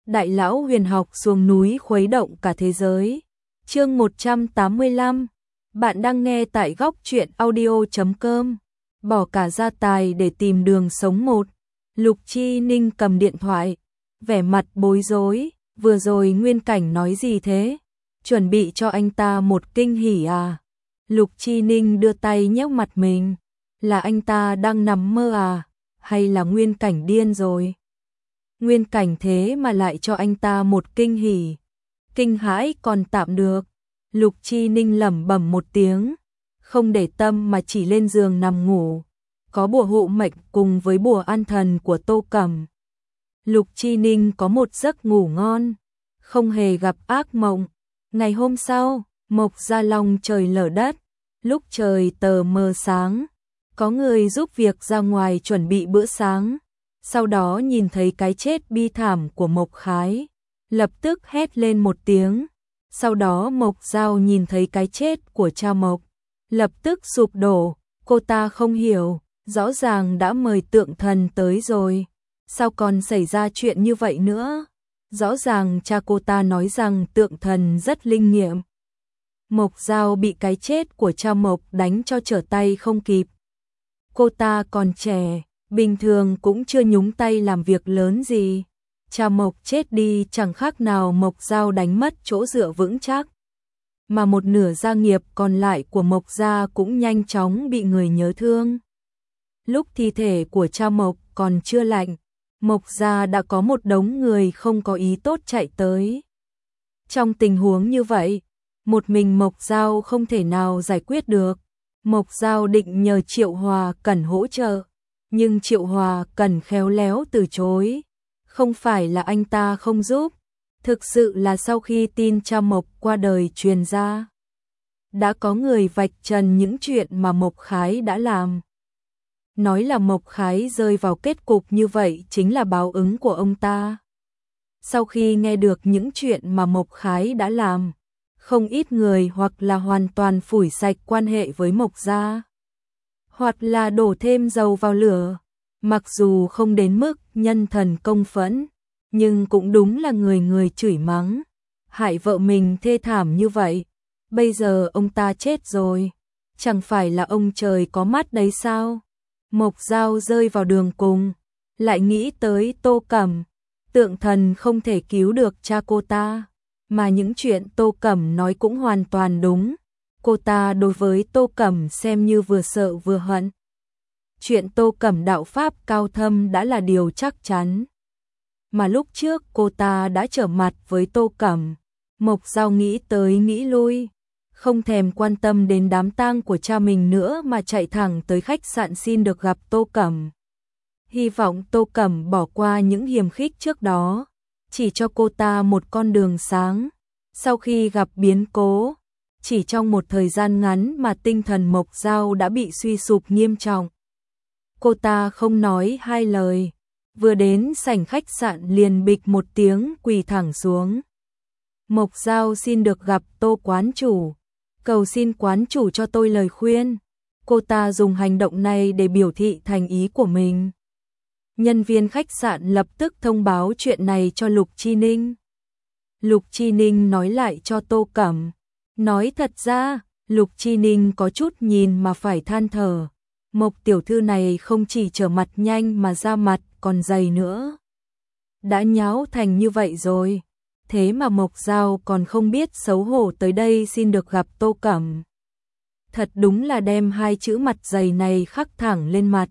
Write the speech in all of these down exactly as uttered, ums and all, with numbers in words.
Đại lão huyền học xuống núi khuấy động cả thế giới. Chương một trăm tám mươi lăm. Bạn đang nghe tại góc truyện audio chấm com. Bỏ cả gia tài để tìm đường sống một. Lục Chi Ninh cầm điện thoại, vẻ mặt bối rối, vừa rồi Nguyên Cảnh nói gì thế? Chuẩn bị cho anh ta một kinh hỉ à? Lục Chi Ninh đưa tay nhéo mặt mình, là anh ta đang nằm mơ à? Hay là Nguyên Cảnh điên rồi? Nguyên Cảnh thế mà lại cho anh ta một kinh hỉ. Kinh hãi còn tạm được. Lục Chi Ninh lẩm bẩm một tiếng, không để tâm mà chỉ lên giường nằm ngủ. Có bùa hộ mệnh cùng với bùa an thần của Tô Cẩm. Lục Chi Ninh có một giấc ngủ ngon, không hề gặp ác mộng. Ngày hôm sau, Mộc Gia Long trời lở đất, lúc trời tờ mờ sáng, có người giúp việc ra ngoài chuẩn bị bữa sáng, sau đó nhìn thấy cái chết bi thảm của Mộc Khái, lập tức hét lên một tiếng. Sau đó Mộc Giao nhìn thấy cái chết của cha Mộc, lập tức sụp đổ, cô ta không hiểu, rõ ràng đã mời tượng thần tới rồi, sao còn xảy ra chuyện như vậy nữa? Rõ ràng cha cô ta nói rằng tượng thần rất linh nghiệm. Mộc Giao bị cái chết của cha Mộc đánh cho trở tay không kịp. Cô ta còn trẻ, bình thường cũng chưa nhúng tay làm việc lớn gì. Cha Mộc chết đi chẳng khác nào Mộc Giao đánh mất chỗ dựa vững chắc. Mà một nửa gia nghiệp còn lại của Mộc Gia cũng nhanh chóng bị người nhớ thương. Lúc thi thể của cha Mộc còn chưa lạnh, Mộc Gia đã có một đống người không có ý tốt chạy tới. Trong tình huống như vậy, một mình Mộc Giao không thể nào giải quyết được. Mộc Giao định nhờ Triệu Hòa Cẩn hỗ trợ, nhưng Triệu Hòa Cẩn khéo léo từ chối. Không phải là anh ta không giúp, thực sự là sau khi tin cha Mộc qua đời truyền ra, đã có người vạch trần những chuyện mà Mộc Khái đã làm. Nói là Mộc Khái rơi vào kết cục như vậy chính là báo ứng của ông ta. Sau khi nghe được những chuyện mà Mộc Khái đã làm, không ít người hoặc là hoàn toàn phủi sạch quan hệ với Mộc Gia, hoặc là đổ thêm dầu vào lửa. Mặc dù không đến mức nhân thần công phẫn, nhưng cũng đúng là người người chửi mắng, hại vợ mình thê thảm như vậy. Bây giờ ông ta chết rồi, chẳng phải là ông trời có mắt đấy sao? Mộc Giao rơi vào đường cùng, lại nghĩ tới Tô Cẩm. Tượng thần không thể cứu được cha cô ta, mà những chuyện Tô Cẩm nói cũng hoàn toàn đúng. Cô ta đối với Tô Cẩm xem như vừa sợ vừa hận. Chuyện Tô Cẩm đạo pháp cao thâm đã là điều chắc chắn. Mà lúc trước cô ta đã trở mặt với Tô Cẩm. Mộc Giao nghĩ tới nghĩ lui, không thèm quan tâm đến đám tang của cha mình nữa mà chạy thẳng tới khách sạn xin được gặp Tô Cẩm. Hy vọng Tô Cẩm bỏ qua những hiềm khích trước đó, chỉ cho cô ta một con đường sáng. Sau khi gặp biến cố, chỉ trong một thời gian ngắn mà tinh thần Mộc Giao đã bị suy sụp nghiêm trọng. Cô ta không nói hai lời, vừa đến sảnh khách sạn liền bịch một tiếng quỳ thẳng xuống. Mộc Giao xin được gặp Tô quán chủ, cầu xin quán chủ cho tôi lời khuyên. Cô ta dùng hành động này để biểu thị thành ý của mình. Nhân viên khách sạn lập tức thông báo chuyện này cho Lục Chi Ninh. Lục Chi Ninh nói lại cho Tô Cẩm. Nói thật ra, Lục Chi Ninh có chút nhìn mà phải than thở. Mộc tiểu thư này không chỉ trở mặt nhanh mà da mặt còn dày nữa. Đã nháo thành như vậy rồi, thế mà Mộc Giao còn không biết xấu hổ tới đây xin được gặp Tô Cẩm. Thật đúng là đem hai chữ mặt dày này khắc thẳng lên mặt.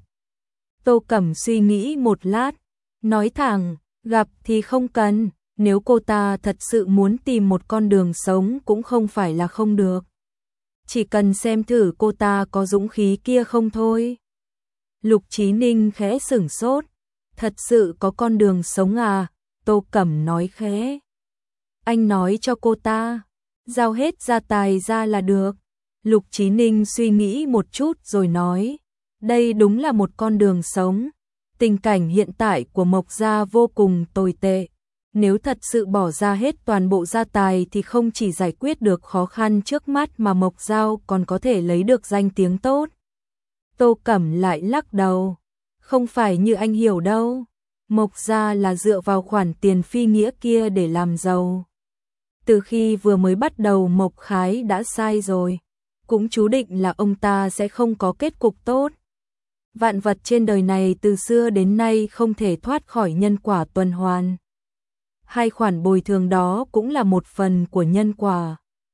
Tô Cẩm suy nghĩ một lát, nói thẳng, gặp thì không cần, nếu cô ta thật sự muốn tìm một con đường sống cũng không phải là không được. Chỉ cần xem thử cô ta có dũng khí kia không thôi. Lục Chí Ninh khẽ sửng sốt. Thật sự có con đường sống à? Tô Cẩm nói khẽ. Anh nói cho cô ta, giao hết gia tài ra là được. Lục Chí Ninh suy nghĩ một chút rồi nói. Đây đúng là một con đường sống. Tình cảnh hiện tại của Mộc Gia vô cùng tồi tệ. Nếu thật sự bỏ ra hết toàn bộ gia tài thì không chỉ giải quyết được khó khăn trước mắt mà Mộc Giao còn có thể lấy được danh tiếng tốt. Tô Cẩm lại lắc đầu. Không phải như anh hiểu đâu. Mộc gia là dựa vào khoản tiền phi nghĩa kia để làm giàu. Từ khi vừa mới bắt đầu Mộc Khái đã sai rồi, cũng chú định là ông ta sẽ không có kết cục tốt. Vạn vật trên đời này từ xưa đến nay không thể thoát khỏi nhân quả tuần hoàn. Hai khoản bồi thường đó cũng là một phần của nhân quả.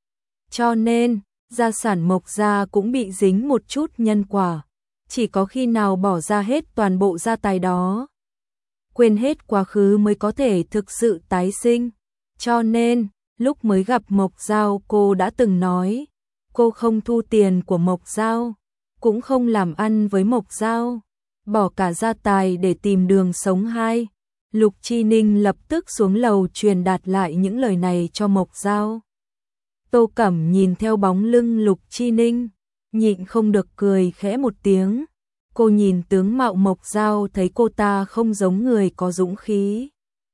Cho nên, gia sản Mộc gia cũng bị dính một chút nhân quả. Chỉ có khi nào bỏ ra hết toàn bộ gia tài đó, quên hết quá khứ mới có thể thực sự tái sinh. Cho nên, lúc mới gặp Mộc Giao cô đã từng nói, cô không thu tiền của Mộc Giao, cũng không làm ăn với Mộc Giao, bỏ cả gia tài để tìm đường sống. Hai, Lục Chi Ninh lập tức xuống lầu truyền đạt lại những lời này cho Mộc Giao. Tô Cẩm nhìn theo bóng lưng Lục Chi Ninh, nhịn không được cười khẽ một tiếng. Cô nhìn tướng mạo Mộc Giao thấy cô ta không giống người có dũng khí,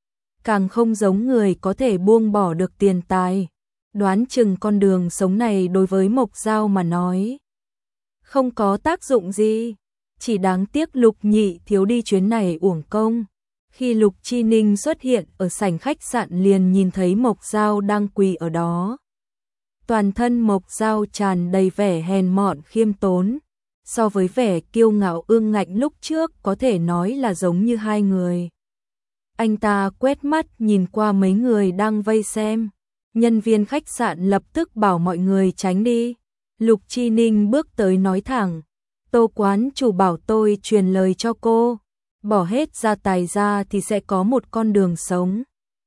càng không giống người có thể buông bỏ được tiền tài. Đoán chừng con đường sống này đối với Mộc Giao mà nói không có tác dụng gì. Chỉ đáng tiếc Lục Nhị thiếu đi chuyến này uổng công. Khi Lục Chi Ninh xuất hiện ở sảnh khách sạn liền nhìn thấy Mộc Giao đang quỳ ở đó. Toàn thân Mộc Giao tràn đầy vẻ hèn mọn khiêm tốn. So với vẻ kiêu ngạo ương ngạnh lúc trước có thể nói là giống như hai người. Anh ta quét mắt nhìn qua mấy người đang vây xem. Nhân viên khách sạn lập tức bảo mọi người tránh đi. Lục Chi Ninh bước tới nói thẳng, Tô quán chủ bảo tôi truyền lời cho cô, bỏ hết gia tài ra thì sẽ có một con đường sống.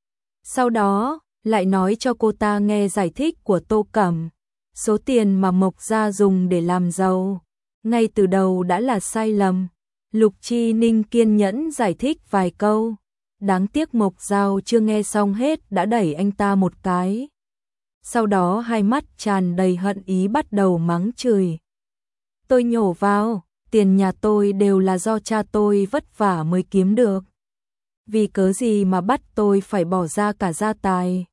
Sau đó, lại nói cho cô ta nghe giải thích của Tô Cẩm. Số tiền mà Mộc gia dùng để làm giàu, ngay từ đầu đã là sai lầm. Lục Chi Ninh kiên nhẫn giải thích vài câu. Đáng tiếc Mộc Giao chưa nghe xong hết đã đẩy anh ta một cái. Sau đó hai mắt tràn đầy hận ý bắt đầu mắng chửi. Tôi nhổ vào, tiền nhà tôi đều là do cha tôi vất vả mới kiếm được. Vì cớ gì mà bắt tôi phải bỏ ra cả gia tài?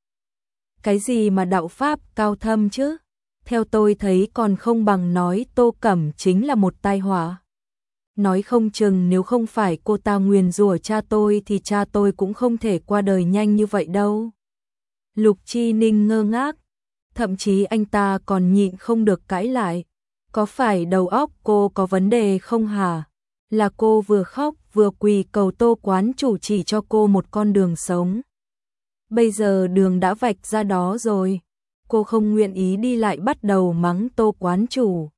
Cái gì mà đạo pháp cao thâm chứ? Theo tôi thấy còn không bằng nói Tô Cẩm chính là một tai họa. Nói không chừng nếu không phải cô ta nguyền rủa cha tôi thì cha tôi cũng không thể qua đời nhanh như vậy đâu. Lục Chi Ninh ngơ ngác, thậm chí anh ta còn nhịn không được cãi lại. Có phải đầu óc cô có vấn đề không hả? Là cô vừa khóc vừa quỳ cầu Tô quán chủ chỉ cho cô một con đường sống. Bây giờ đường đã vạch ra đó rồi, cô không nguyện ý đi lại bắt đầu mắng Tô quán chủ.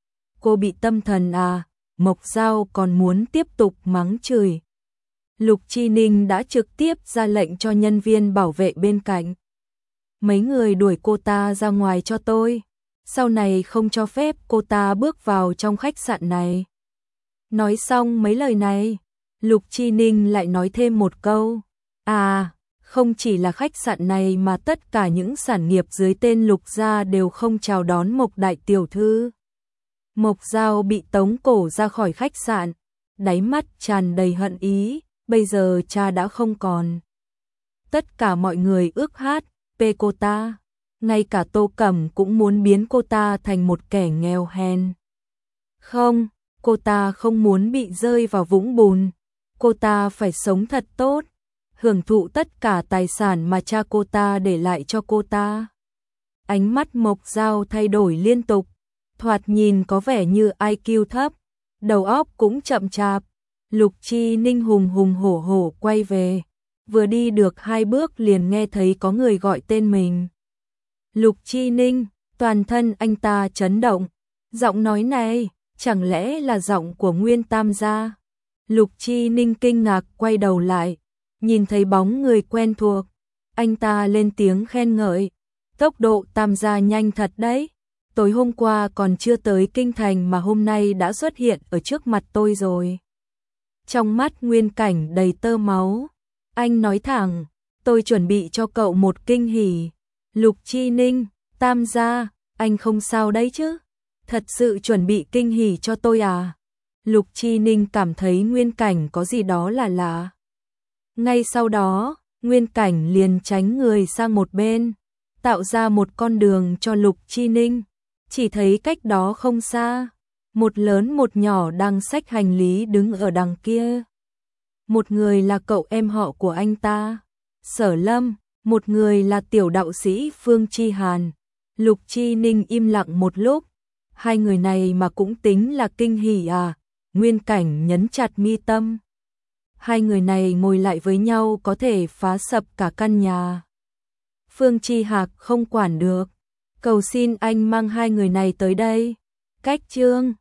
Cô bị tâm thần à? Mộc Giao còn muốn tiếp tục mắng chửi. Lục Chi Ninh đã trực tiếp ra lệnh cho nhân viên bảo vệ bên cạnh. Mấy người đuổi cô ta ra ngoài cho tôi. Sau này không cho phép cô ta bước vào trong khách sạn này. Nói xong mấy lời này, Lục Chi Ninh lại nói thêm một câu. À, không chỉ là khách sạn này mà tất cả những sản nghiệp dưới tên Lục gia đều không chào đón Mộc đại tiểu thư. Mộc Giao bị tống cổ ra khỏi khách sạn, đáy mắt tràn đầy hận ý, bây giờ cha đã không còn. Tất cả mọi người ước hát, pê cô ta, ngay cả Tô Cẩm cũng muốn biến cô ta thành một kẻ nghèo hèn. Không, cô ta không muốn bị rơi vào vũng bùn, cô ta phải sống thật tốt, hưởng thụ tất cả tài sản mà cha cô ta để lại cho cô ta. Ánh mắt Mộc Giao thay đổi liên tục, thoạt nhìn có vẻ như i kiu thấp, đầu óc cũng chậm chạp. Lục Chi Ninh hùng hùng hổ hổ quay về, vừa đi được hai bước liền nghe thấy có người gọi tên mình. Lục Chi Ninh, toàn thân anh ta chấn động, giọng nói này, chẳng lẽ là giọng của Nguyên Tam gia? Lục Chi Ninh kinh ngạc quay đầu lại, nhìn thấy bóng người quen thuộc, anh ta lên tiếng khen ngợi, tốc độ Tam gia nhanh thật đấy. Tối hôm qua còn chưa tới kinh thành mà hôm nay đã xuất hiện ở trước mặt tôi rồi. Trong mắt Nguyên Cảnh đầy tơ máu, anh nói thẳng, tôi chuẩn bị cho cậu một kinh hỉ. Lục Chi Ninh, Tam gia, anh không sao đấy chứ? Thật sự chuẩn bị kinh hỉ cho tôi à? Lục Chi Ninh cảm thấy Nguyên Cảnh có gì đó là lạ. Ngay sau đó, Nguyên Cảnh liền tránh người sang một bên, tạo ra một con đường cho Lục Chi Ninh. Chỉ thấy cách đó không xa, một lớn một nhỏ đang xách hành lý đứng ở đằng kia. một người là cậu em họ của anh ta, Sở Lâm, một người là tiểu đạo sĩ Phương Chi Hàn. Lục Chi Ninh im lặng một lúc, hai người này mà cũng tính là kinh hỉ à? Nguyên Cảnh nhấn chặt mi tâm. Hai người này ngồi lại với nhau có thể phá sập cả căn nhà. Phương Chi Hạc không quản được, cầu xin anh mang hai người này tới đây. Cách chương